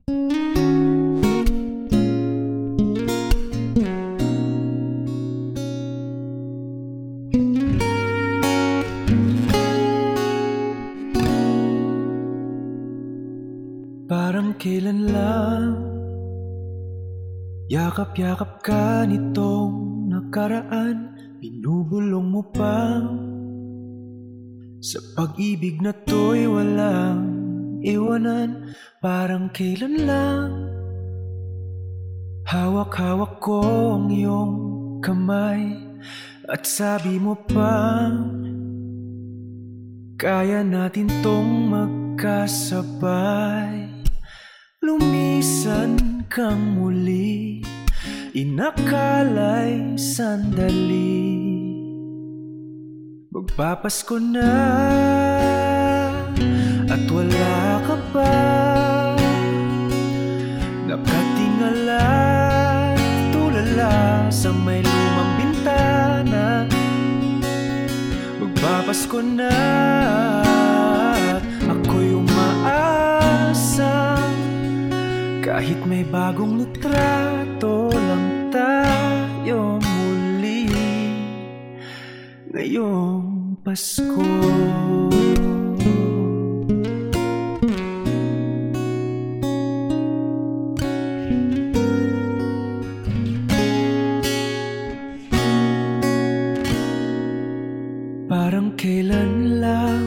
Parang kailan lang yakap-yakap ka nitong nakaraan. Binubulong mo pa sa pag-ibig na to'y walang iwanan. Parang kailan lang hawak-hawak ko ang iyong kamay at sabi mo pa kaya natin tong magkasabay. Lumisan kang muli, inakala'y sandali. Magpapasko na at wala ka pa. Nakatingala, tulala sa may lumang bintana. Magpapasko na, ako'y umaasa. Kahit may bagong litrato lang tayo muli ngayong Pasko. Parang kailan lang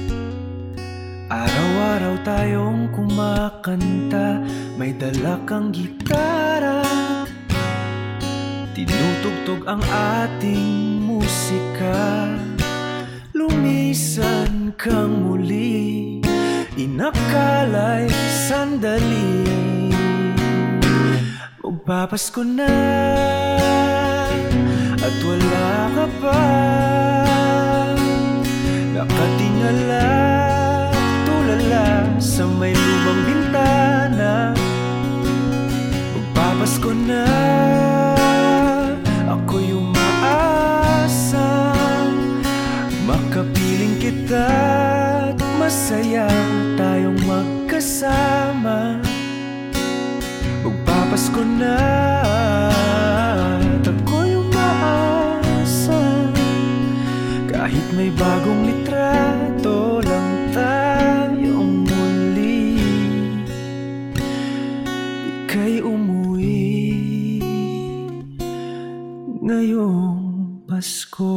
araw-araw tayong kumakanta. May dala kang gitara, tinutugtog ang ating musika. Lumisan kang muli, inakala'y sandali. Magpapasko na at wala ka pa. Nakatingala, tulala sa may lumang bintana. Magpapasko na, ako'y umaasa. Makapiling kita't masaya tayong magkasama. Magpapasko na, at ako'y umaasa. Kahit may bagong litrato lang tayong muli, ika'y umuwi ngayong Pasko.